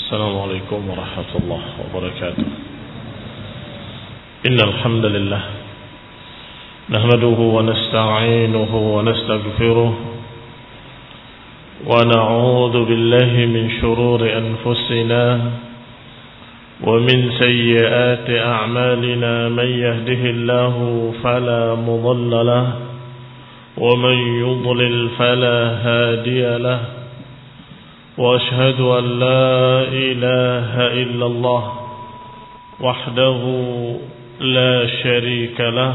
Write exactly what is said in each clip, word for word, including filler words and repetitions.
السلام عليكم ورحمة الله وبركاته. إن الحمد لله نحمده ونستعينه ونستغفره ونعوذ بالله من شرور أنفسنا ومن سيئات أعمالنا. من يهده الله فلا مضل له ومن يضلل فلا هادي له، وأشهد أن لا إله إلا الله وحده لا شريك له،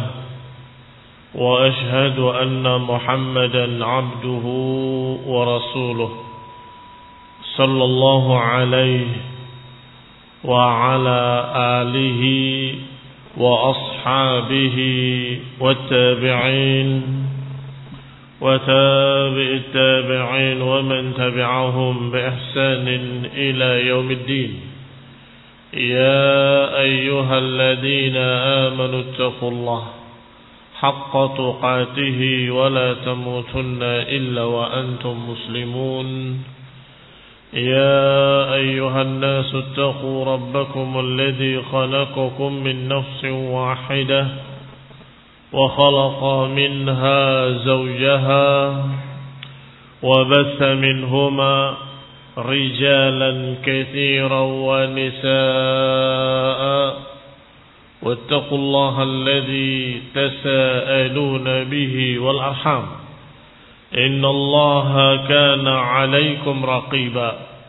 وأشهد أن محمدا عبده ورسوله صلى الله عليه وعلى آله وأصحابه والتابعين وتابع التابعين ومن تبعهم بإحسان إلى يوم الدين. يا أيها الذين آمنوا اتقوا الله حق تقاته ولا تموتن إلا وأنتم مسلمون. يا أيها الناس اتقوا ربكم الذي خلقكم من نفس واحدة وخلق منها زوجها وبث منهما رجالا كثيرا ونساء، واتقوا الله الذي تساءلون به والأرحام إن الله كان عليكم رقيبا.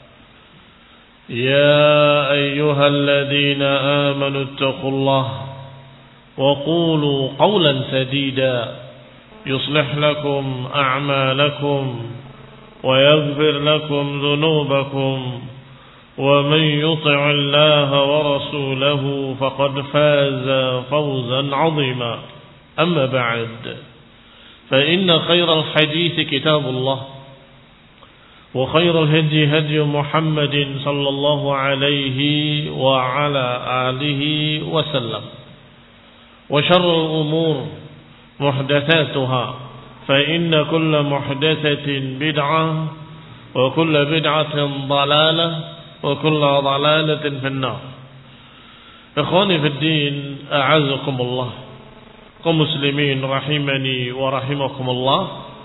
يا أيها الذين آمنوا اتقوا الله وقولوا قولا سديدا يصلح لكم أعمالكم ويغفر لكم ذنوبكم، ومن يطع الله ورسوله فقد فاز فوزا عظيما. أما بعد، فإن خير الحديث كتاب الله، وخير الهدي هدي محمد صلى الله عليه وعلى آله وسلم، وشر الأمور محدثاتها، فإن كل محدثة بدعة وكل بدعة ضلالة وكل ضلالة في النار. إخواني في الدين، أعزكم الله، kaum muslimin rahimani wa rahimakumullah.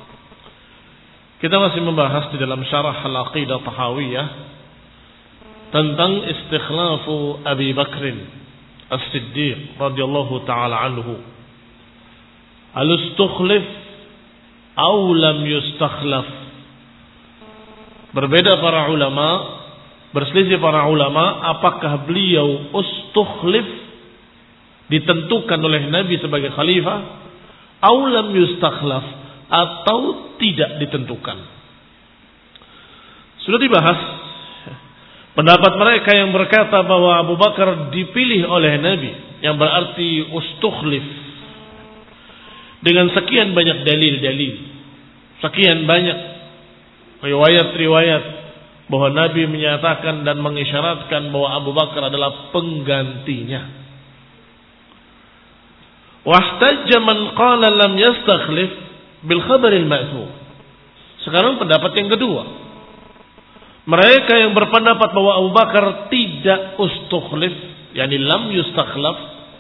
Kita masih membahas di dalam syarah Al-Aqidah Tahawiyah tentang istikhlafu Abi Bakrin As-Siddiq radhiyallahu ta'ala anhu. Al-istukhlif aw lam yustakhlaf. Berbeda para ulama, berselisih para ulama, apakah beliau ustukhlif, ditentukan oleh Nabi sebagai khalifah, aw lam yustakhlaf, atau tidak ditentukan. Sudah dibahas pendapat mereka yang berkata bahwa Abu Bakar dipilih oleh Nabi, yang berarti ustukhlif, dengan sekian banyak dalil-dalil, sekian banyak riwayat-riwayat bahwa Nabi menyatakan dan mengisyaratkan bahwa Abu Bakar adalah penggantinya. Wahtajja man qala lam yastakhlif bil khabaril ma'thur. Sekarang pendapat yang kedua, mereka yang berpendapat bahwa Abu Bakar tidak ustukhlif, yakni lam yustakhlaf,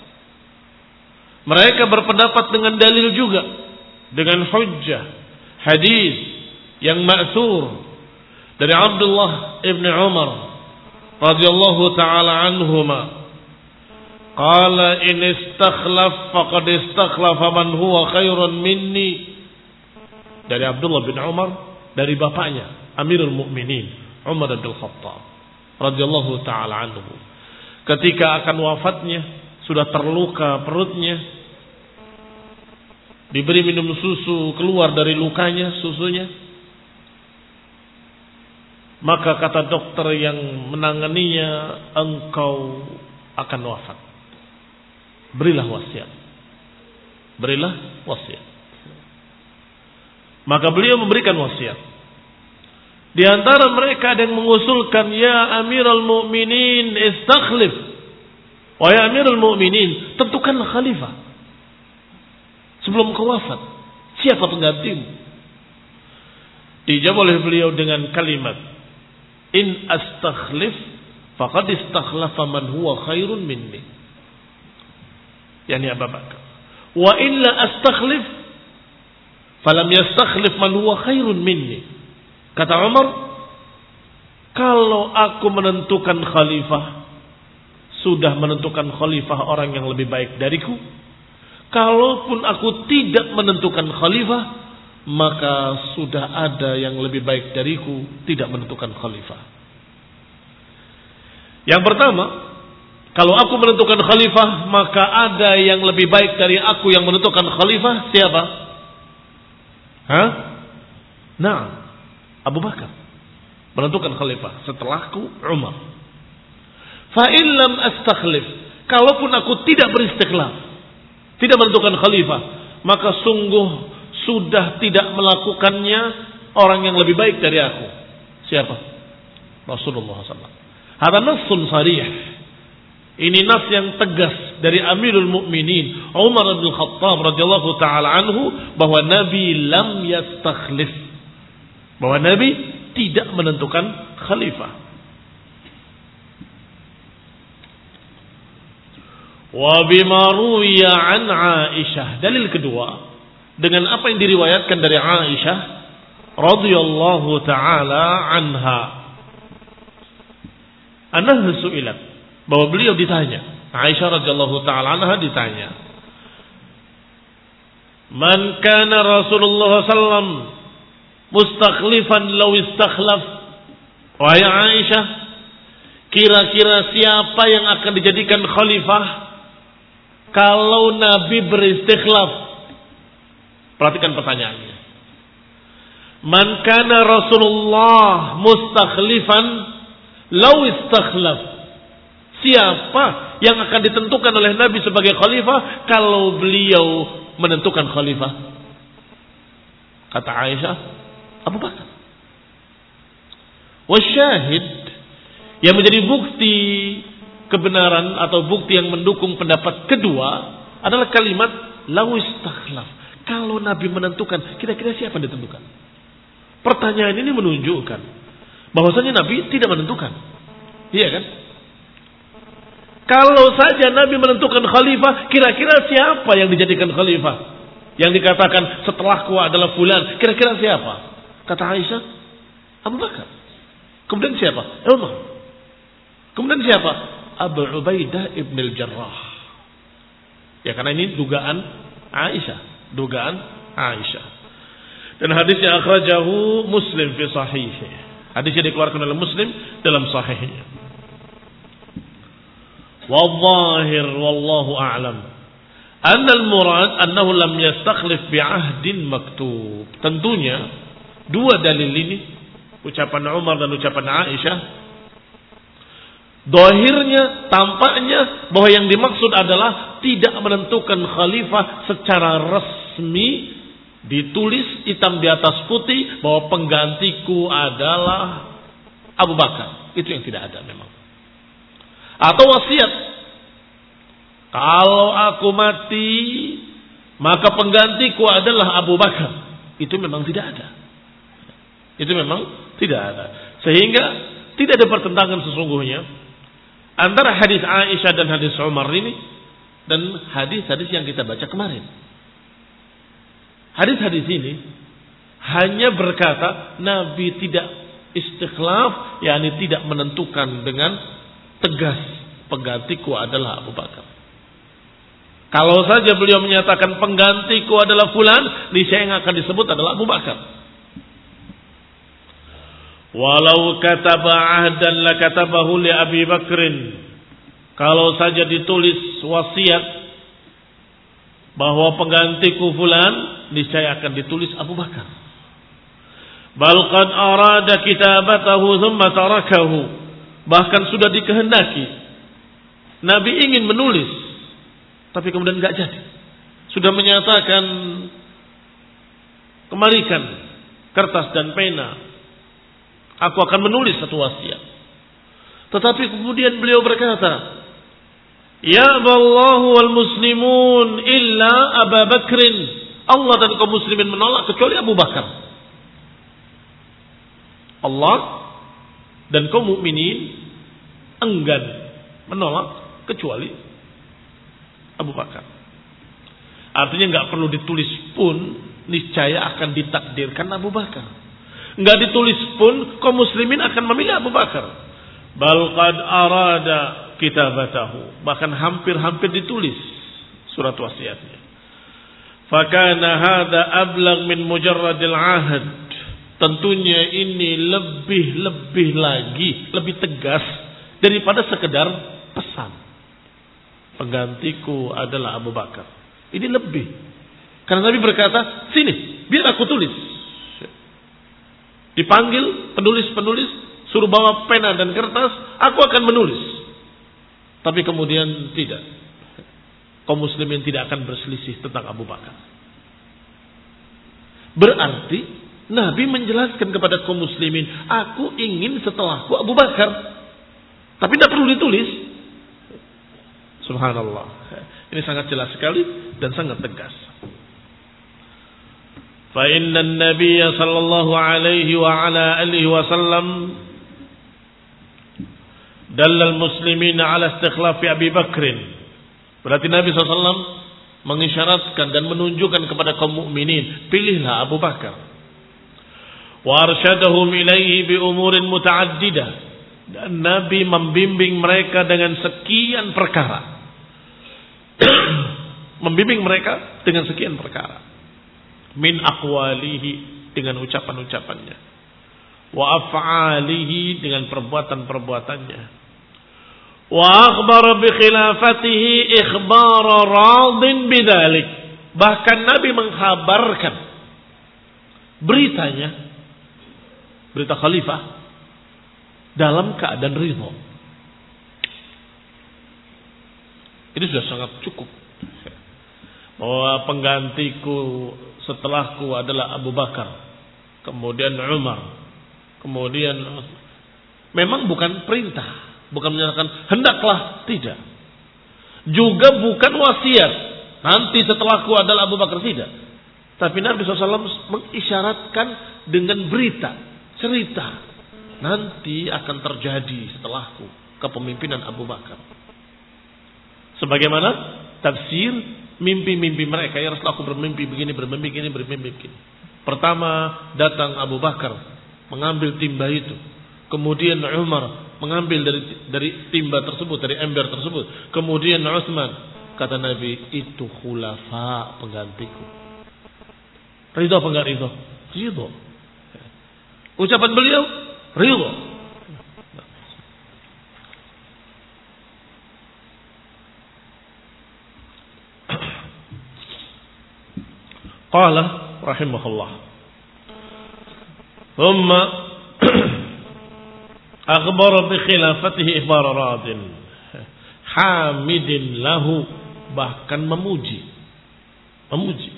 mereka berpendapat dengan dalil juga, dengan hujjah hadis yang ma'thur dari Abdullah ibn Umar radhiyallahu ta'ala anhuma, qala in istakhlaf faqad istakhlafa man huwa khairun minni. Dari Abdullah bin Umar, dari bapaknya Amirul Mukminin Umar bin Khattab radhiyallahu taala anhu, ketika akan wafatnya, sudah terluka perutnya, diberi minum susu, keluar dari lukanya susunya, maka kata dokter yang menanganinya, engkau akan wafat, berilah wasiat, berilah wasiat. Maka beliau memberikan wasiat. Di antara mereka ada yang mengusulkan, ya Amirul Mukminin istakhlif, wahai Amirul Mukminin, tentukanlah khalifah sebelum kau wafat, siapa penggantimu? Dijawab oleh beliau dengan kalimat, in astakhlif faqad istakhlafa man huwa khairun minni. Yani Abu Bakar. Wa illa astakhlif falam yastakhlif man huwa khairun minni. Kata Umar, kalau aku menentukan khalifah, sudah menentukan khalifah orang yang lebih baik dariku. Kalaupun aku tidak menentukan khalifah, maka sudah ada yang lebih baik dariku tidak menentukan khalifah. Yang pertama, kalau aku menentukan khalifah, maka ada yang lebih baik dari aku yang menentukan khalifah. Siapa? Hah? Nah, Abu Bakar menentukan khalifah. Setelahku Umar. Fa in lam astakhlif, kalaupun aku tidak beristikhlaf, tidak menentukan khalifah, maka sungguh sudah tidak melakukannya orang yang lebih baik dari aku. Siapa? Rasulullah sallallahu alaihi wasallam. Hada nassun sarih. Ini nas yang tegas dari Amirul Mukminin Umar bin Khattab radhiyallahu taala anhu bahwa Nabi lam yastakhlif. Bahwa Nabi tidak menentukan khalifah. Wa bima ruwiya an Aisyah. Dalil kedua, dengan apa yang diriwayatkan dari Aisyah radhiyallahu taala anha. Anha su'ilat, bahwa beliau ditanya, Aisyah radhiyallahu taala anha ditanya, "Man kana Rasulullah sallallahu alaihi wasallam mustakhlifan law istakhlaf?" Wahai Aisyah, kira-kira siapa yang akan dijadikan khalifah kalau Nabi beristikhlaf? Perhatikan pertanyaannya. Man kana Rasulullah mustakhlifan law istakhlaf? Siapa yang akan ditentukan oleh Nabi sebagai khalifah kalau beliau menentukan khalifah? Kata Aisyah, Abu Bakar. Wasyahid, yang menjadi bukti kebenaran atau bukti yang mendukung pendapat kedua adalah kalimat law istakhlaf. Kalau Nabi menentukan, kira-kira siapa yang ditentukan? Pertanyaan ini menunjukkan bahwasanya Nabi tidak menentukan. Iya kan? Kalau saja Nabi menentukan khalifah, kira-kira siapa yang dijadikan khalifah? Yang dikatakan setelahku adalah fulan, kira-kira siapa? Kata Aisyah, Abu Bakar. Kemudian siapa? Umar. Kemudian siapa? Abu Ubaidah ibn al-Jarrah. Ya, karena ini dugaan Aisyah, dugaan Aisyah. Dan hadisnya akhrajahu Muslim fi sahihih. Hadisnya dikeluarkan oleh Muslim dalam sahihnya. Wal-zahir wallahu a'lam anna al-murad annahu lam yastakhlif bi'ahdin maktub. Tentunya dua dalil ini, ucapan Umar dan ucapan Aisyah, dohirnya, tampaknya bahwa yang dimaksud adalah tidak menentukan khalifah secara resmi, ditulis hitam di atas putih bahwa penggantiku adalah Abu Bakar. Itu yang tidak ada memang. Atau wasiat, kalau aku mati maka penggantiku adalah Abu Bakar. Itu memang tidak ada. Itu memang tidak ada. Sehingga tidak ada pertentangan sesungguhnya antara hadis Aisyah dan hadis Umar ini dan hadis-hadis yang kita baca kemarin. Hadis-hadis ini hanya berkata Nabi tidak istikhlaf, yakni tidak menentukan dengan tegas penggantiku adalah Abu Bakar. Kalau saja beliau menyatakan penggantiku adalah fulan, niscaya yang akan disebut adalah Abu Bakar. Walau kataba ahdan la katabahu li Abi Bakrin. Kalau saja ditulis wasiat bahwa penggantiku fulan, niscaya akan ditulis Abu Bakar. Bal qad arada kitabatahu thumma tarakahu. Bahkan sudah dikehendaki Nabi ingin menulis, tapi kemudian enggak jadi. Sudah menyatakan kemarikan kertas dan pena, aku akan menulis satu wasiat. Tetapi kemudian beliau berkata, ya Allahu wal muslimun illa Abu Bakrin. Allah dan kaum muslimin menolak kecuali Abu Bakar. Allah dan kaum mukminin enggan menolak kecuali Abu Bakar. Artinya nggak perlu ditulis pun niscaya akan ditakdirkan Abu Bakar. Nggak ditulis pun kaum muslimin akan memilih Abu Bakar. Bal qad arada kitabatahu, bahkan hampir-hampir ditulis surat wasiatnya. Fakana hadza ablagh min mujarradil ahad. Tentunya ini lebih-lebih lagi, lebih tegas daripada sekedar pesan. Penggantiku adalah Abu Bakar. Ini lebih. Karena Nabi berkata, sini, biar aku tulis. Dipanggil penulis-penulis, suruh bawa pena dan kertas, aku akan menulis. Tapi kemudian tidak. Kaum muslimin tidak akan berselisih tentang Abu Bakar. Berarti Nabi menjelaskan kepada kaum muslimin, aku ingin setelahku Abu Bakar. Tapi tidak perlu ditulis. Subhanallah. Ini sangat jelas sekali dan sangat tegas. Fa inna an-nabiy sallallahu alaihi wa ala alihi wasallam dalla al-muslimina ala istikhlafi Abi Bakrin. Berarti Nabi sallallahu alaihi wasallam mengisyaratkan dan menunjukkan kepada kaum mukminin, pilihlah Abu Bakar. Wa arsyadahum ilaihi bi umurin mutaaddidah. Dan Nabi membimbing mereka dengan sekian perkara. Membimbing mereka dengan sekian perkara. Min aqwalihi, dengan ucapan-ucapannya. Wa af'alihi, dengan perbuatan-perbuatannya. Wa akhbara bi khilafatihi ikhbara radin bidzalik. Bahkan Nabi mengkhabarkan beritanya, berita khalifah, dalam keadaan ridho. Ini sudah sangat cukup. Bahwa penggantiku setelahku adalah Abu Bakar, kemudian Umar, kemudian memang bukan perintah, bukan menyatakan hendaklah, tidak. Juga bukan wasiat, nanti setelahku adalah Abu Bakar, tidak. Tapi Nabi shallallahu alaihi wasallam mengisyaratkan dengan berita, cerita, nanti akan terjadi setelahku kepemimpinan Abu Bakar. Sebagaimana tafsir mimpi-mimpi mereka, ya Rasulullah, aku bermimpi begini, bermimpi begini, bermimpi begini. Pertama datang Abu Bakar mengambil timba itu, kemudian Umar mengambil dari dari timba tersebut, dari ember tersebut, kemudian Utsman. Kata Nabi, itu khulafa, penggantiku. Ridho apa enggak ridho? Ridho. Ucapan beliau ridho. Qala rahimahullah. Thumma akhbara bi khilafatihi ikhbar radin hamidin lahu, bahkan memuji. Memuji.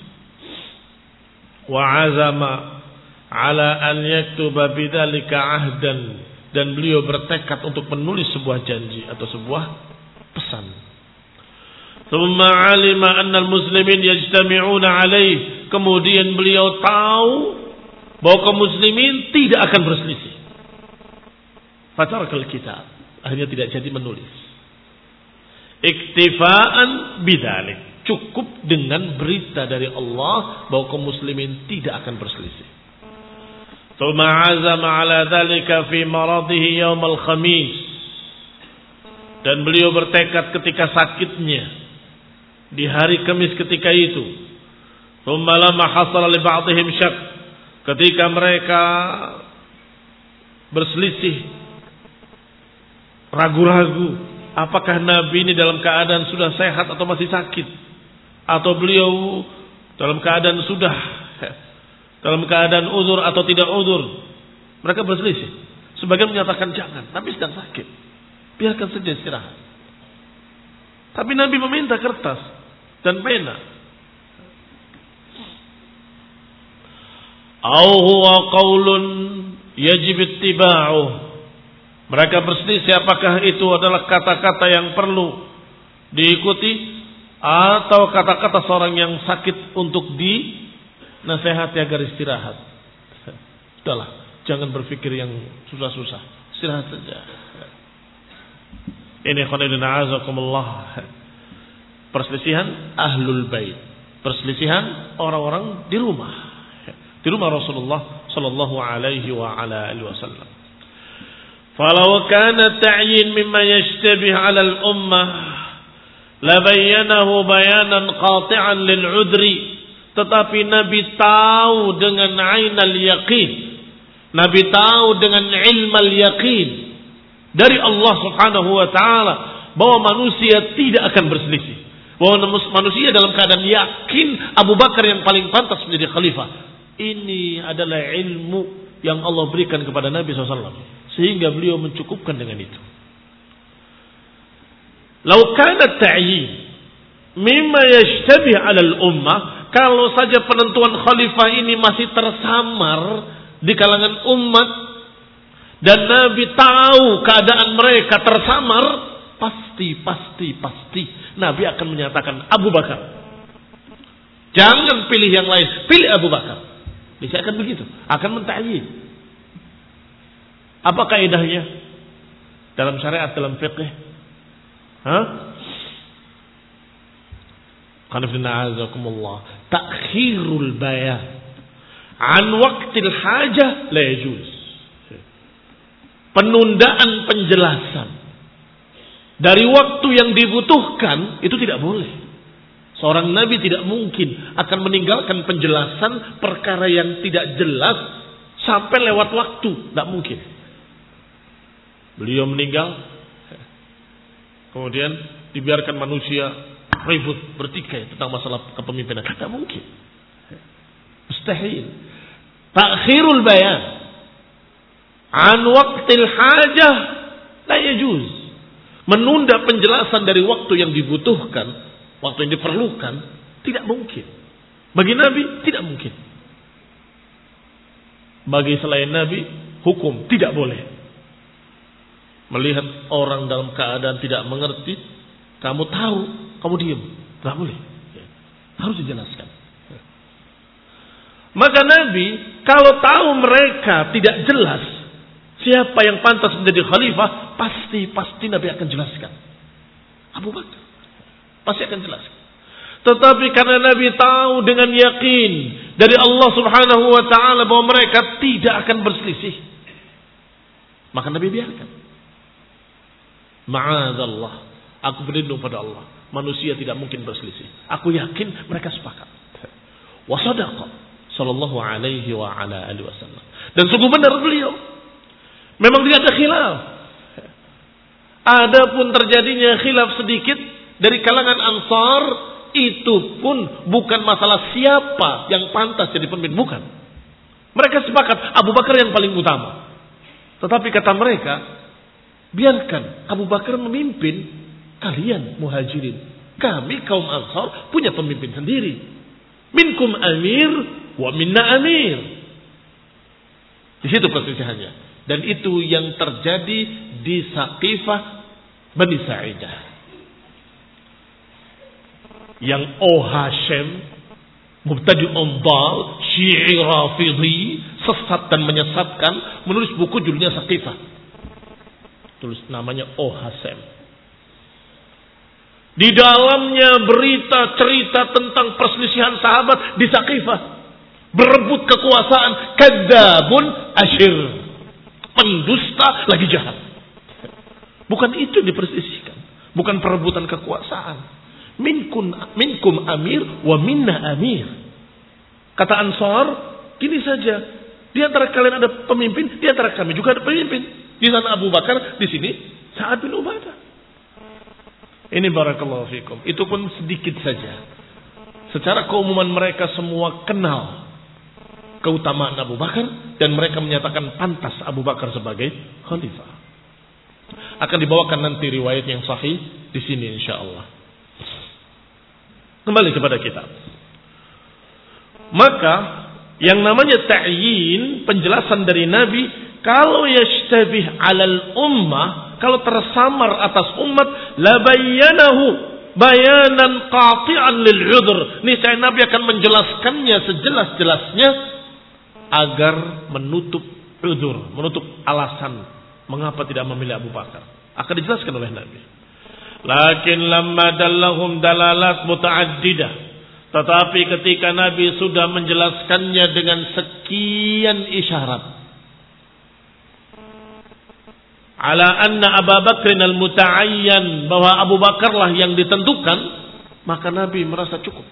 Wa azama ala an yaktuba bidzalika ahdan, dan beliau bertekad untuk menulis sebuah janji atau sebuah pesan. Thumma alima anna al-muslimin yajtami'una alaih, kemudian beliau tahu bahwa kaum muslimin tidak akan berselisih. Fatarakal kitab, akhirnya tidak jadi menulis. Iktifaan bidzalik, cukup dengan berita dari Allah bahwa kaum muslimin tidak akan berselisih. Thumma azama ala dzalika fi maradihi yaumal khamis, dan beliau bertekad ketika sakitnya di hari Kamis ketika itu. Thumma lamma hasala li ba'dihim syak, ketika mereka berselisih, ragu-ragu apakah Nabi ini dalam keadaan sudah sehat atau masih sakit, atau beliau dalam keadaan sudah dalam keadaan uzur atau tidak uzur. Mereka berselisih. Sebagian menyatakan jangan, Nabi sedang sakit, biarkan saja istirahat. Tapi Nabi meminta kertas dan pena. Au huwa qaulun yajib ittiba'uh. Mereka berselisih apakah itu adalah kata-kata yang perlu diikuti atau kata-kata seorang yang sakit untuk dinasehati agar istirahat. Sudahlah, jangan berpikir yang susah-susah, istirahat saja. Ini khonidina azakumullah. Perselisihan ahlul bait. Perselisihan orang-orang di rumah. Di rumah Rasulullah sallallahu alaihi wa ala alihi wasallam. Falau kana ta'yin mimma yashtabih 'ala al-ummah la bayyanahu bayanan qati'an lil 'udri. Tetapi Nabi tahu dengan ainal yaqin. Nabi tahu dengan ilmal yaqin dari Allah Subhanahu wa taala bahwa manusia tidak akan berselisih. Bahwa manusia dalam keadaan yakin Abu Bakar yang paling pantas menjadi khalifah. Ini adalah ilmu yang Allah berikan kepada Nabi shallallahu alaihi wasallam. Sehingga beliau mencukupkan dengan itu. Lau kana ta'yin mimma yashtabih 'ala al-ummah, kalau saja penentuan khalifah ini masih tersamar di kalangan umat dan Nabi tahu keadaan mereka tersamar, pasti pasti pasti Nabi akan menyatakan Abu Bakar. Jangan pilih yang lain, pilih Abu Bakar. Bisa akan begitu, akan menta'yin. Apa kaidahnya dalam syariat, dalam fiqh? Hah? Qanifina azakumullah. Takhirul bayan an waqtil hajah la yajuz. Penundaan penjelasan dari waktu yang dibutuhkan itu tidak boleh. Seorang Nabi tidak mungkin akan meninggalkan penjelasan perkara yang tidak jelas sampai lewat waktu. Tidak mungkin. Beliau meninggal, kemudian dibiarkan manusia ribut bertikai tentang masalah kepemimpinan. Tidak mungkin. Mustahil. Takhirul bayan an waqtil hajah la yajuz. Menunda penjelasan dari waktu yang dibutuhkan, waktu yang diperlukan, tidak mungkin. Bagi Nabi tidak mungkin. Bagi selain Nabi hukum tidak boleh. Melihat orang dalam keadaan tidak mengerti, kamu tahu, kamu diam, tidak boleh. Harus dijelaskan. Maka Nabi kalau tahu mereka tidak jelas siapa yang pantas menjadi khalifah, pasti pasti Nabi akan jelaskan. Abu Bakar pasti akan jelaskan. Tetapi karena Nabi tahu dengan yakin dari Allah Subhanahu wa taala bahwa mereka tidak akan berselisih, maka Nabi biarkan. Ma'adzallah, aku berlindung pada Allah, manusia tidak mungkin berselisih. Aku yakin mereka sepakat. Wa sadaqa sallallahu alaihi wa ala alihi wasallam. Dan sungguh benar beliau. Memang tidak ada khilaf. Adapun terjadinya khilaf sedikit dari kalangan Ansar, itu pun bukan masalah siapa yang pantas jadi pemimpin, bukan. Mereka sepakat Abu Bakar yang paling utama. Tetapi kata mereka, biarkan Abu Bakar memimpin, kalian muhajirin, kami kaum Ansar punya pemimpin sendiri. Minkum amir wa minna amir. Di situ perselisihannya. Dan itu yang terjadi di Saqifah Bani Sa'idah. Yang O Hashim, mubtadi umbal, Syi'i Rafidhi, sesat dan menyesatkan, menulis buku judulnya Saqifah. Tulis namanya O Hashim. Di dalamnya berita cerita tentang perselisihan sahabat di Saqifah. Berebut kekuasaan, kadzabun asyir. Pendusta lagi jahat. Bukan itu diperselisihkan. Bukan perebutan kekuasaan. Minkum, minkum amir wa minna amir. Kata Ansar, gini saja. Di antara kalian ada pemimpin, di antara kami juga ada pemimpin. Di sana Abu Bakar, di sini Sa'ad bin Ubadah. Ini barakallahu fikum. Itu pun sedikit saja. Secara keumuman mereka semua kenal keutamaan Abu Bakar dan mereka menyatakan pantas Abu Bakar sebagai khalifah. Akan dibawakan nanti riwayat yang sahih di sini insyaallah. Kembali kepada kita. Maka yang namanya ta'yin, penjelasan dari Nabi, kalau yashtabih 'alal ummah, kalau tersamar atas umat, la bayyanahu bayanan qati'an lil 'udhr. Niscaya Nabi akan menjelaskannya sejelas-jelasnya agar menutup udzur, menutup alasan mengapa tidak memilih Abu Bakar. Akan dijelaskan oleh Nabi. Lakin lamma dallahum dalalat muta'addidah. Tetapi ketika Nabi sudah menjelaskannya dengan sekian isyarat. Ala anna Abu Bakr al-muta'ayyan, bahwa Abu Bakarlah yang ditentukan, maka Nabi merasa cukup.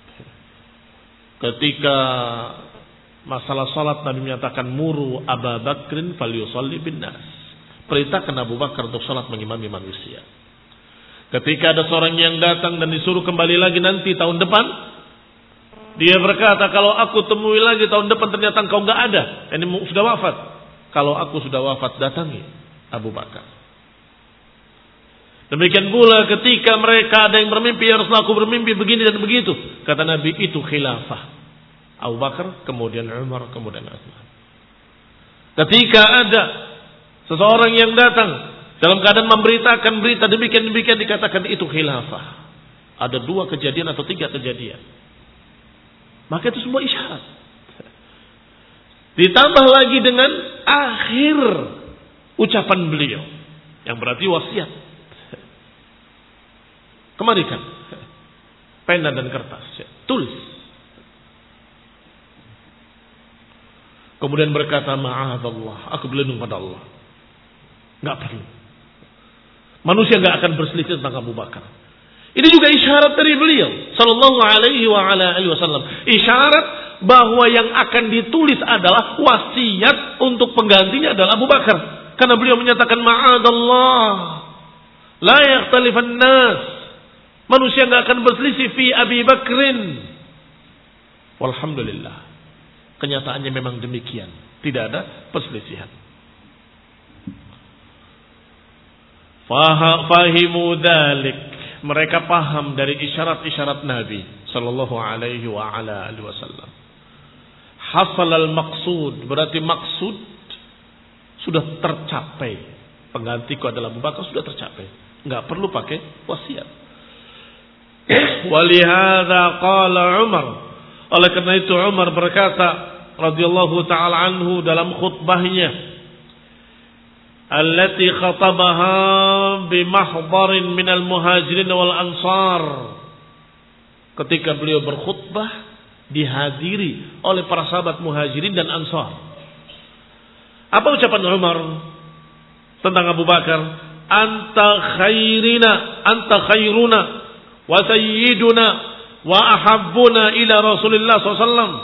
Ketika masalah salat, Nabi menyatakan muru Abu Bakrin falyusalli bin nas. Perintahkan Abu Bakar untuk salat mengimami manusia. Ketika ada seorang yang datang dan disuruh kembali lagi nanti tahun depan, dia berkata, kalau aku temui lagi tahun depan ternyata engkau enggak ada, ini sudah wafat. Kalau aku sudah wafat, datangi Abu Bakar. Demikian pula ketika mereka ada yang bermimpi, ya Rasulullah aku bermimpi begini dan begitu. Kata Nabi, itu khilafah. Abu Bakar, kemudian Umar, kemudian Utsman. Ketika ada seseorang yang datang dalam keadaan memberitakan berita demikian-demikian, dikatakan itu khilafah. Ada dua kejadian atau tiga kejadian. Maka itu semua isyarat. Ditambah lagi dengan akhir ucapan beliau, yang berarti wasiat. Kemarikan pena dan kertas, tulis. Kemudian berkata, ma'adzallah, aku berlindung pada Allah. Enggak perlu. Manusia enggak akan berselisih tentang Abu Bakar. Ini juga isyarat dari beliau sallallahu alaihi wa ala alihi wasallam. Isyarat bahwa yang akan ditulis adalah wasiat untuk penggantinya adalah Abu Bakar. Karena beliau menyatakan ma'adallah la yakhtalifan nas. Manusia enggak akan berselisih fi Abi Bakrin. Walhamdulillah. Kenyataannya memang demikian. Tidak ada perselisihan. Fahimu dzalik, mereka paham dari isyarat-isyarat Nabi sallallahu alaihi wa ala alihi wasallam. Hasal al-maqsud, berarti maksud sudah tercapai. Penggantiku adalah Abu Bakar, sudah tercapai. Enggak perlu pakai wasiat. Walihada qala Umar, oleh karena itu Umar berkata radhiyallahu taala anhu dalam khutbahnya allati khatabaha bimahdharin minal muhajirin wal ansar, ketika beliau berkhutbah dihadiri oleh para sahabat muhajirin dan ansar. Apa ucapan Umar tentang Abu Bakar? Anta khairina, anta khairuna wa sayyiduna wa ahabbuna ila Rasulillah sallallahu alaihi wasallam.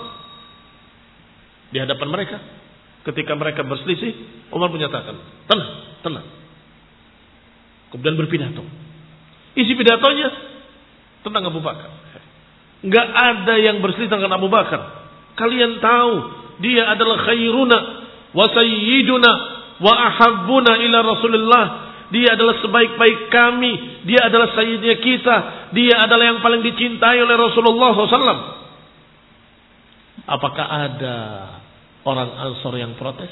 Di hadapan mereka, ketika mereka berselisih, Umar menyatakan, tenang, tenang. Kemudian berpidato. Isi pidatonya tentang Abu Bakar. Enggak ada yang berselisih dengan Abu Bakar. Kalian tahu, dia adalah khairuna wa sayyiduna wa ahabbuna ila Rasulillah. Dia adalah sebaik-baik kami. Dia adalah sayyidnya kita. Dia adalah yang paling dicintai oleh Rasulullah sallallahu alaihi wasallam. Apakah ada orang Ansor yang protes?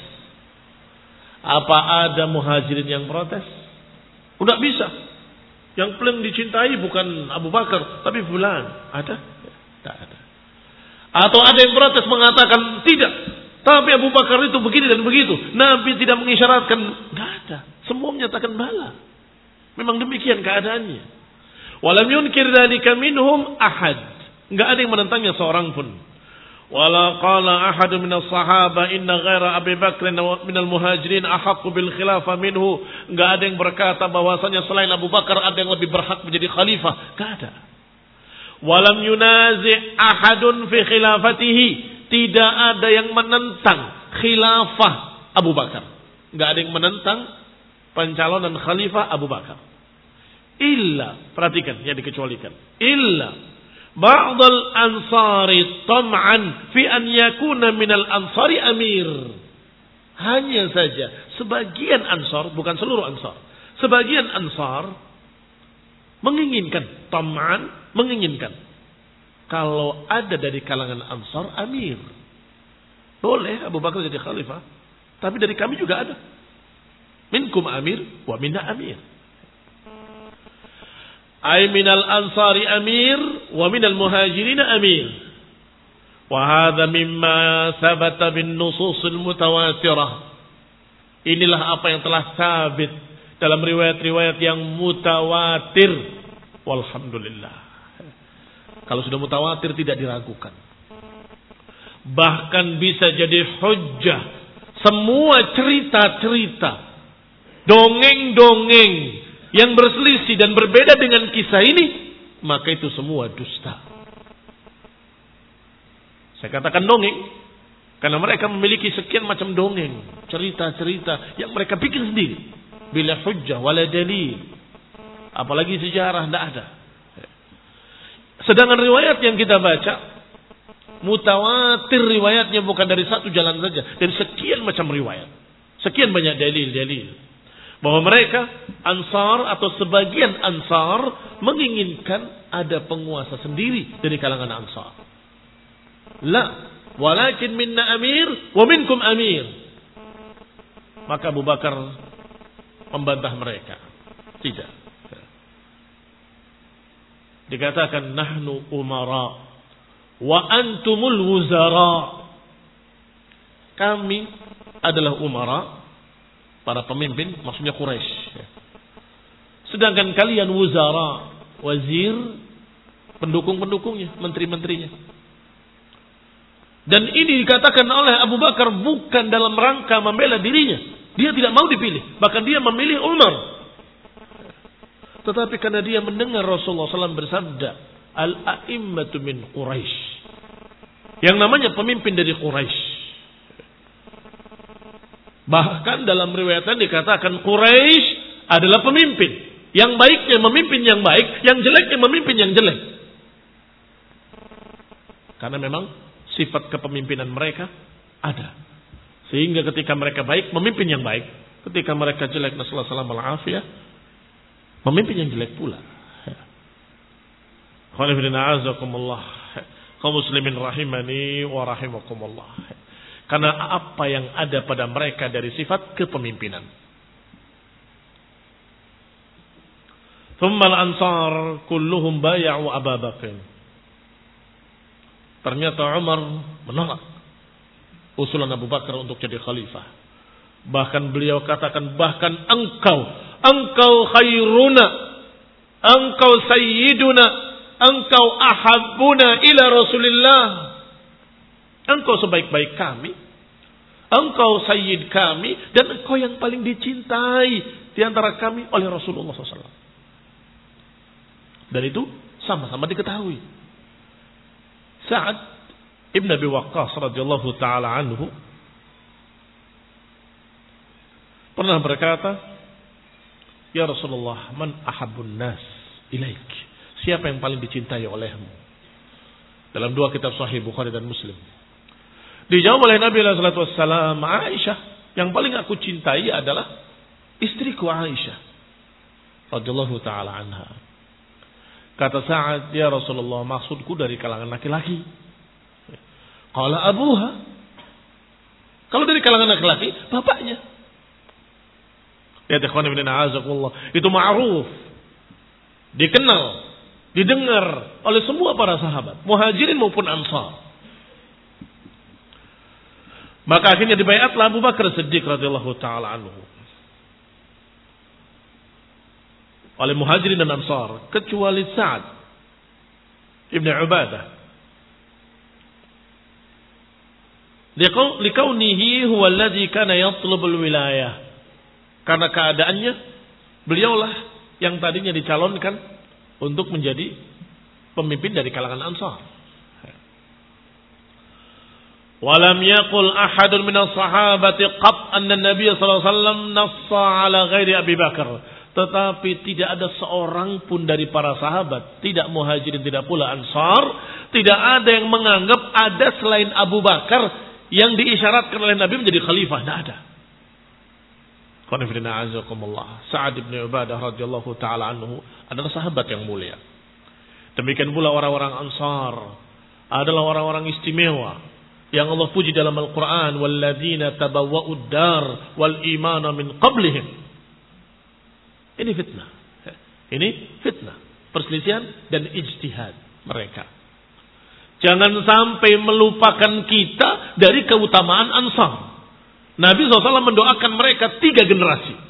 Apa ada muhajirin yang protes? Udah bisa. Yang paling dicintai bukan Abu Bakar, tapi fulan. Ada? Tidak ada. Atau ada yang protes mengatakan tidak, tapi Abu Bakar itu begini dan begitu. Nabi tidak mengisyaratkan. Tidak ada. Semua menyatakan bala. Memang demikian keadaannya. Walam yunkir dzalika minhum ahad. Enggak ada yang menentangnya seorang pun. Wala qala ahad minas sahaba inna ghaira Abi Bakr minal muhajirin ahaqqu bil khilafah minhu. Enggak ada yang berkata bahwasanya selain Abu Bakar ada yang lebih berhak menjadi khalifah. Enggak ada. Walam yunazi' ahadun fi khilafatihi. Tidak ada yang menentang khilafah Abu Bakar. Enggak ada yang menentang pencalonan khalifah Abu Bakar. Illa, perhatikan yang dikecualikan. Illa ba'dal ansari tam'an fi an yakuna minal ansari amir. Hanya saja sebagian ansar, bukan seluruh ansar. Sebagian ansar menginginkan, tam'an menginginkan, kalau ada dari kalangan ansar amir. Boleh Abu Bakar jadi khalifah, tapi dari kami juga ada. Minkum amir wa minna amir. Ay minal ansari amir wa minal muhajirin amir. Wa hadha mimma thabata bin nususil mutawatirah. Inilah apa yang telah sabit dalam riwayat-riwayat yang mutawatir. Walhamdulillah. Kalau sudah mutawatir tidak diragukan. Bahkan bisa jadi hujjah. Semua cerita-cerita, dongeng-dongeng yang berselisih dan berbeda dengan kisah ini, maka itu semua dusta. Saya katakan dongeng karena mereka memiliki sekian macam dongeng, cerita-cerita yang mereka bikin sendiri. Bila hujjah wala dalil. Apalagi sejarah tidak ada. Sedangkan riwayat yang kita baca mutawatir, riwayatnya bukan dari satu jalan saja, dari sekian macam riwayat, sekian banyak dalil-dalil bahwa mereka Ansar atau sebagian Ansar menginginkan ada penguasa sendiri dari kalangan Ansar. La, walakin minna amir wa minkum amir. Maka Abu Bakar membantah mereka. Tidak. Dikatakan nahnu umara wa antumul wuzara. Kami adalah umara, para pemimpin, maksudnya Quraisy. Sedangkan kalian wuzara, wazir, pendukung-pendukungnya, menteri-menterinya. Dan ini dikatakan oleh Abu Bakar bukan dalam rangka membela dirinya. Dia tidak mau dipilih. Bahkan dia memilih Umar. Tetapi karena dia mendengar Rasulullah shallallahu alaihi wasallam bersabda, Al-a'immatu min Quraisy. Yang namanya pemimpin dari Quraisy. Bahkan dalam riwayatan dikatakan Quraisy adalah pemimpin. Yang baiknya memimpin yang baik, yang jeleknya memimpin yang jelek. Karena memang sifat kepemimpinan mereka ada. Sehingga ketika mereka baik, memimpin yang baik. Ketika mereka jelek, nasallahu alaihi wasallam, memimpin yang jelek pula. Kaum muslimin rahimani wa rahimakumullah. Karena apa yang ada pada mereka dari sifat kepemimpinan. Thumma al-ansar kulluhum bay'u Abu Bakar. Ternyata Umar menolak usulan Abu Bakar untuk jadi khalifah. Bahkan beliau katakan, bahkan engkau, engkau khairuna, engkau sayyiduna, engkau ahabbuna ila Rasulillah. Engkau sebaik-baik kami, engkau sayyid kami, dan engkau yang paling dicintai di antara kami oleh Rasulullah shallallahu alaihi wasallam. Dan itu sama-sama diketahui. Sa'ad ibn Abi Waqqas radhiyallahu ta'ala anhu pernah berkata, Ya Rasulullah, man ahabbun nas ilaik? Siapa yang paling dicintai olehmu? Dalam dua kitab sahih Bukhari dan Muslim. Dijawab oleh Nabi sallallahu alaihi wasallam, Aisyah, yang paling aku cintai adalah istriku Aisyah radhiyallahu ta'ala anha. Kata Sa'ad, ya Rasulullah, maksudku dari kalangan laki-laki. Qala abuha. Kalau dari kalangan laki-laki, bapaknya. Ya ikhwan ibn a'azakumullah, itu ma'ruf, dikenal, didengar oleh semua para sahabat, muhajirin maupun ansar. Maka akhirnya dibaiatlah Abu Bakar Siddiq radhiyallahu taala anhu oleh muhajirin dan ansar, kecuali Sa'ad ibn Ubadah. Likaunihi huwa alladhi kana yatlubul wilayah. Karena keadaannya, beliaulah yang tadinya dicalonkan untuk menjadi pemimpin dari kalangan ansar. Walam yaqul ahadun minas sahabati qat anna Nabi sallallahu alaihi wasallam nassa ala ghairi Abi Bakar. Tetapi tidak ada seorang pun dari para sahabat, tidak muhajirin, tidak pula ansar, tidak ada yang menganggap ada selain Abu Bakar yang diisyaratkan oleh Nabi menjadi khalifah. Tidak ada. Sa'ad bin Ubadah radhiyallahu ta'ala anhu adalah sahabat yang mulia. Demikian pula orang-orang ansar adalah orang-orang istimewa yang Allah puji dalam Al-Quran. Walladzina tabawwa'ud dar wal imana min qablihim. Ini fitnah. Ini fitnah. Perselisihan dan ijtihad mereka. Jangan sampai melupakan kita dari keutamaan ansar. Nabi shallallahu alaihi wasallam mendoakan mereka tiga generasi.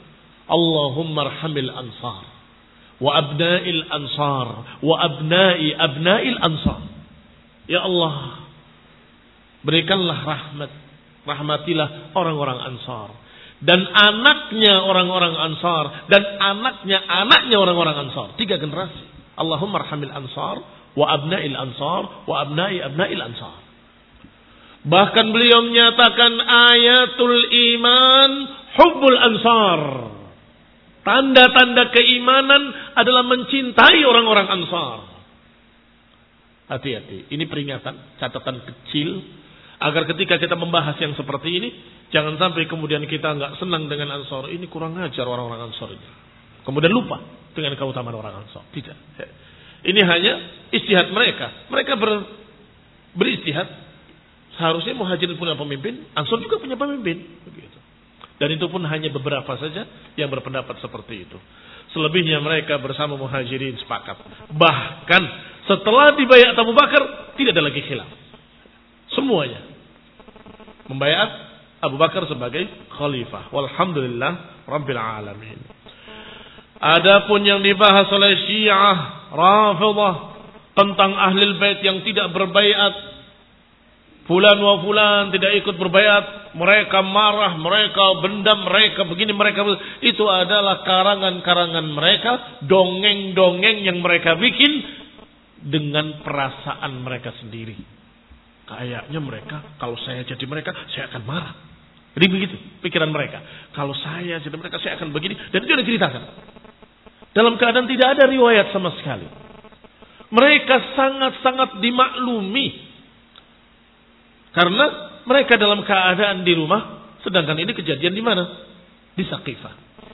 Allahumma arhamil ansar wa abna'il ansar wa abna'i abna'il ansar. Ya Allah, berikanlah rahmat, rahmatilah orang-orang Ansar dan anaknya orang-orang Ansar dan anaknya anaknya orang-orang Ansar. Tiga generasi. Allahumma arhamil ansar wa abna'il ansar wa abna'i abna'il ansar. Bahkan beliau menyatakan ayatul iman hubbul ansar. Tanda-tanda keimanan adalah mencintai orang-orang Ansar. Hati-hati, ini peringatan, catatan kecil, agar ketika kita membahas yang seperti ini, jangan sampai kemudian kita nggak senang dengan Ansar. Ini kurang ajar orang-orang Ansar ini. Kemudian lupa dengan keutamaan orang Ansar. Tidak. Ini hanya istihad mereka. Mereka ber, beristihad. Seharusnya Muhajirin punya pemimpin, Ansar juga punya pemimpin. Begitu. Dan itu pun hanya beberapa saja yang berpendapat seperti itu. Selebihnya mereka bersama Muhajirin sepakat. Bahkan setelah dibayat Abu Bakar, tidak ada lagi khilaf. Semuanya membayat Abu Bakar sebagai khalifah. Walhamdulillah Rabbil Alamin. Adapun yang dibahas oleh Syiah Rafidhah tentang Ahlul Bait yang tidak berbayat, fulan wa fulan tidak ikut berbayat, mereka marah, mereka bendam, mereka begini, mereka itu adalah karangan-karangan mereka, dongeng-dongeng yang mereka bikin dengan perasaan mereka sendiri. Kayaknya mereka, kalau saya jadi mereka, saya akan marah. Jadi begitu pikiran mereka. Kalau saya jadi mereka, saya akan begini. Dan itu diceritakan. Dalam keadaan tidak ada riwayat sama sekali. Mereka sangat-sangat dimaklumi. Karena mereka dalam keadaan di rumah, sedangkan ini kejadian di mana? Di Saqifah.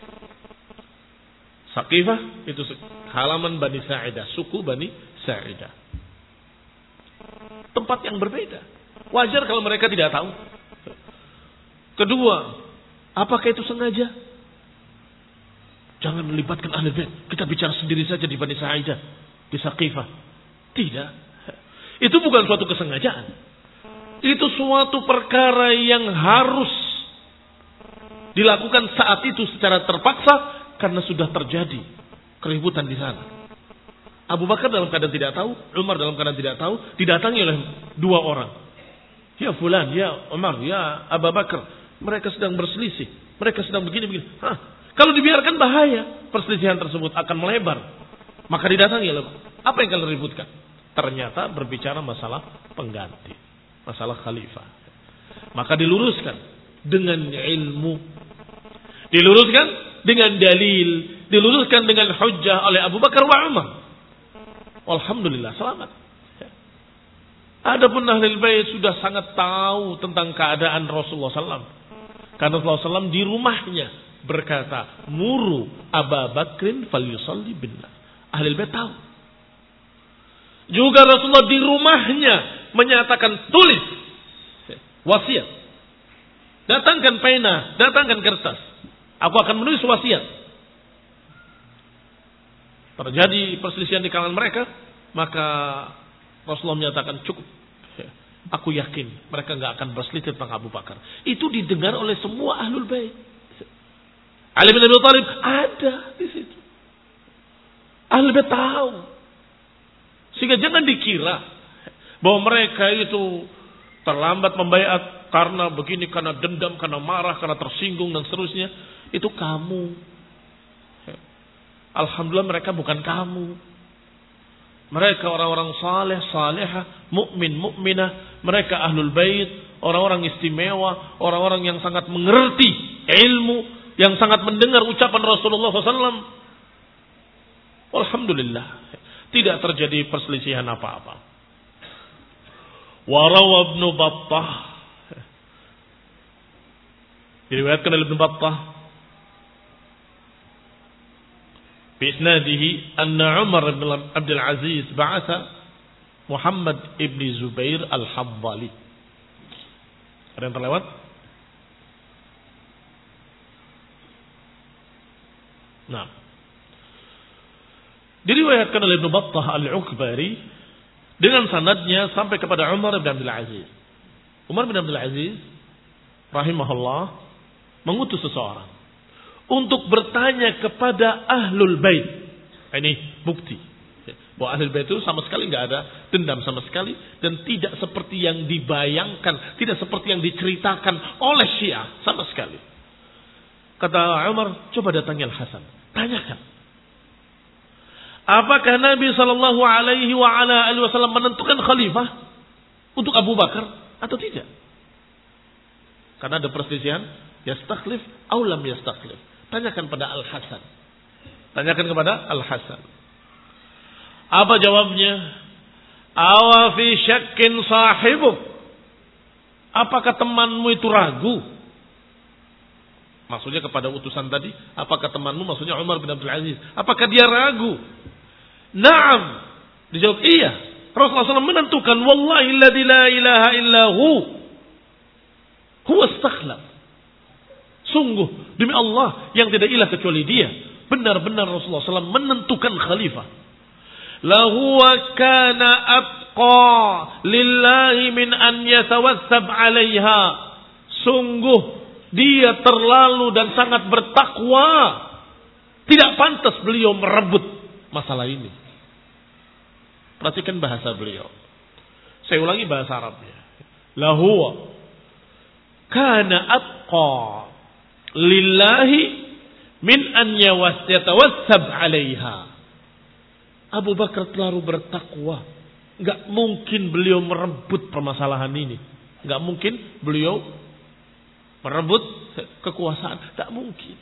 Saqifah itu halaman Bani Sa'idah, suku Bani Sa'idah. Tempat yang berbeda. Wajar kalau mereka tidak tahu. Kedua, apakah itu sengaja? Jangan melibatkan ahli bait. Kita bicara sendiri saja di Bani Sa'idah, di Saqifah. Tidak. Itu bukan suatu kesengajaan. Itu suatu perkara yang harus dilakukan saat itu secara terpaksa karena sudah terjadi keributan di sana. Abu Bakar dalam keadaan tidak tahu, Umar dalam keadaan tidak tahu, didatangi oleh dua orang. Ya fulan, ya Umar, ya Abu Bakar, mereka sedang berselisih, mereka sedang begini-begini. Hah, kalau dibiarkan bahaya, perselisihan tersebut akan melebar. Maka didatangi oleh, apa yang kalian ributkan? Ternyata berbicara masalah pengganti. Masalah khalifah. Maka diluruskan dengan ilmu. Diluruskan dengan dalil. Diluruskan dengan hujjah oleh Abu Bakar wa Umar. Alhamdulillah selamat. Adapun Ahlul Bait sudah sangat tahu tentang keadaan Rasulullah sallallahu alaihi wasallam. Karena Rasulullah sallallahu alaihi wasallam di rumahnya berkata, Muru Abu Bakrin falyusalli binnas. Ahlul Bait tahu. Juga Rasulullah di rumahnya menyatakan tulis wasiat. Datangkan pena, datangkan kertas. Aku akan menulis wasiat. Terjadi perselisihan di kalangan mereka, maka Rasulullah menyatakan cukup. Aku yakin mereka nggak akan berselisih tentang Abu Bakar. Itu didengar oleh semua Ahlul Bait. Ali bin Abi Thalib ada di situ. Ahlul Bait tahu. Sehingga jangan dikira bahwa mereka itu terlambat membayat karena begini, karena dendam, karena marah, karena tersinggung dan seterusnya. Itu kamu. Alhamdulillah mereka bukan kamu. Mereka orang-orang saleh, salehah, mukmin, mukminah. Mereka Ahlul Bait, orang-orang istimewa, orang-orang yang sangat mengerti ilmu, yang sangat mendengar ucapan Rasulullah shallallahu alaihi wasallam. Alhamdulillah. Tidak terjadi perselisihan apa-apa. Warawa Ibn Battah. Diriwayatkan oleh Ibn Battah. Biisnadihi anna Umar bin Abdul Aziz ba'atha Muhammad ibn Zubair al-Habbali. Ada yang terlewat? Nah. Diriwayatkan oleh Ibnu Battah Al-Ukbari dengan sanadnya sampai kepada Umar bin Abdul Aziz. Umar bin Abdul Aziz rahimahullah mengutus seseorang untuk bertanya kepada ahlul bait. Ini bukti bahwa ahlul bait itu sama sekali nggak ada dendam sama sekali dan tidak seperti yang dibayangkan, tidak seperti yang diceritakan oleh Syiah sama sekali. Kata Umar, coba datangi Al-Hasan, tanyakan. Apakah Nabi Shallallahu Alaihi Wasallam menentukan khalifah untuk Abu Bakar atau tidak? Karena ada perselisihan, yastakhlif atau lam yastakhlif. Tanyakan pada Al-Hasan. Tanyakan kepada Al-Hasan. Apa jawabnya? Awa fi syakkin sahibuk. Apakah temanmu itu ragu? Maksudnya kepada utusan tadi, apakah temanmu, maksudnya Umar bin Abdul Aziz, apakah dia ragu? Naam. Dijawab iya. Rasulullah shallallahu alaihi wasallam menentukan, wallahi alladzi la ilaha illahu huwa istakhlaf. Sungguh demi Allah yang tidak ilah kecuali dia, benar-benar Rasulullah shallallahu alaihi wasallam menentukan khalifah. Lahuwa kana atqa lillahi min an yatawassab alaiha. Sungguh dia terlalu dan sangat bertakwa. Tidak pantas beliau merebut masalah ini. Perhatikan bahasa beliau. Saya ulangi bahasa Arabnya. Lahuwa kana atqa lillahi min an yatawassab alaiha. Abu Bakar terlalu bertakwa. Enggak mungkin beliau merebut permasalahan ini. Enggak mungkin beliau merebut kekuasaan. Tak mungkin.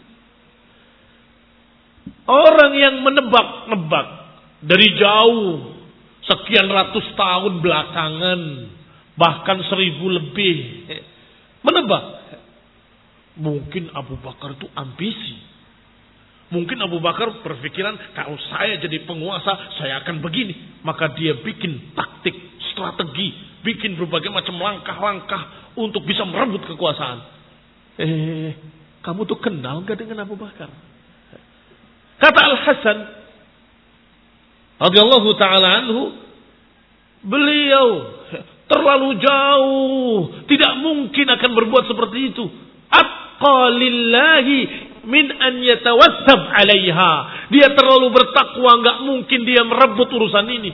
Orang yang menebak-nebak dari jauh, sekian ratus tahun belakangan, bahkan seribu lebih, menebak. Mungkin Abu Bakar itu ambisi. Mungkin Abu Bakar berpikiran, kalau saya jadi penguasa, saya akan begini. Maka dia bikin taktik, strategi, bikin berbagai macam langkah-langkah untuk bisa merebut kekuasaan. Eh, kamu tuh kenal gak dengan Abu Bakar? Kata Al-Hasan radhiyallahu ta'ala anhu, beliau terlalu jauh, tidak mungkin akan berbuat seperti itu. Atqalillahi min an yatawassab alaiha. Dia terlalu bertakwa, enggak mungkin dia merebut urusan ini.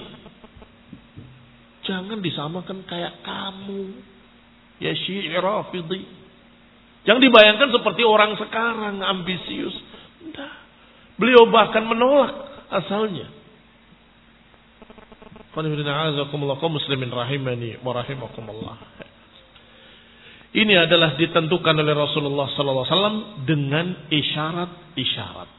Jangan disamakan kayak kamu, ya Syi'i Rafidhi. Jangan dibayangkan seperti orang sekarang ambisius. Enggak. Beliau bahkan menolak asalnya. Qul muslimin rahimani wa rahimakumullah. Ini adalah ditentukan oleh Rasulullah sallallahu alaihi wasallam dengan isyarat-isyarat.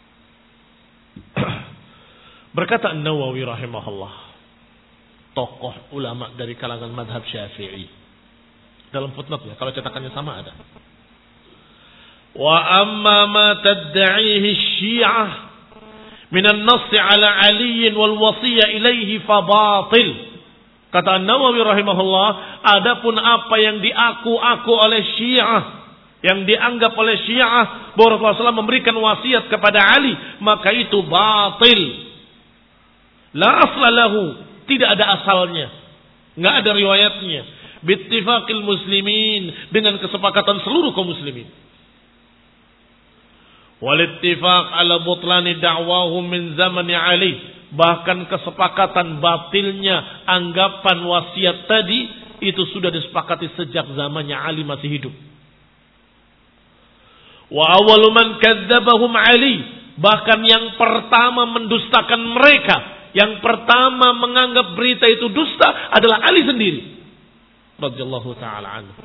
Berkata An-Nawawi rahimahullah, tokoh ulama dari kalangan madhab Syafi'i, dalam footnote-nya, kalau cetakannya sama ada. Wa amma ma tad'ihi Syi'ah min an-nass 'ala 'Ali wal wasiyya ilaihi fa batil. Kata An-Nawawi rahimahullah, adapun apa yang diaku-aku oleh Syiah, yang dianggap oleh Syiah bahwa Rasulullah shallallahu alaihi wasallam memberikan wasiat kepada Ali, maka itu batil. La asla lahu, tidak ada asalnya, enggak ada riwayatnya. Bittifaqil muslimin, dengan kesepakatan seluruh kaum muslimin. Wal ittifaq ala butlani da'wahum min zamani Ali. Bahkan kesepakatan batilnya anggapan wasiat tadi itu sudah disepakati sejak zamannya Ali masih hidup. Wa awwalu man kadzdzabahum Ali, bahkan yang pertama mendustakan mereka, yang pertama menganggap berita itu dusta adalah Ali sendiri radhiyallahu taala anhu.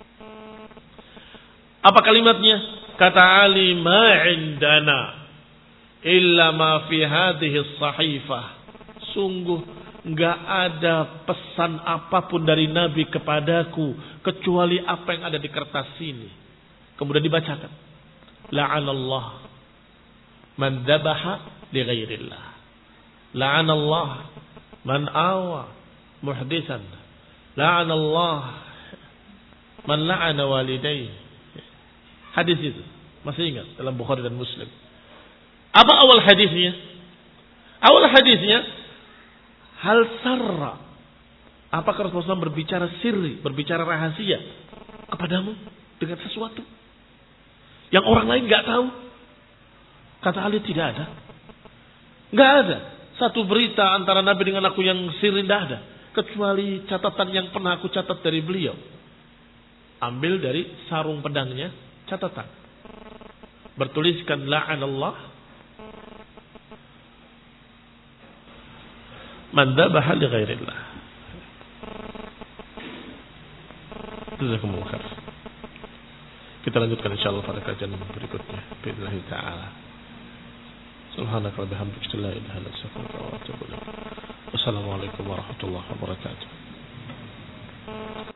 Apa kalimatnya? Kata Ali, ma indana illa ma fi hadhihi sahifah. Sungguh enggak ada pesan apapun dari Nabi kepadaku kecuali apa yang ada di kertas ini. Kemudian dibacakan, la'anallah man dzabaha li ghairillah, la'anallah man awa muhditsan, la'anallah man la'ana walidayhi. Hadis itu masih ingat dalam Bukhari dan Muslim. Apa awal hadisnya? Awal hadisnya, hal sarra. Apakah Rasulullah berbicara sirri, berbicara rahasia kepadamu dengan sesuatu yang orang lain nggak tahu? Kata Ali, tidak ada. Nggak ada satu berita antara Nabi dengan aku yang sirri, tidak ada. Kecuali catatan yang pernah aku catat dari beliau. Ambil dari sarung pedangnya, catatan. Bertuliskan la'anallah man dhabaha li ghairillah. Jazakumullah khair. Kita lanjutkan insyaallah pada kajian berikutnya. Billahi ta'ala. Subhanaka wa bihamdika la ilaha illa anta astaghfiruka wa atubu ilaik. Wassalamualaikum warahmatullahi wabarakatuh.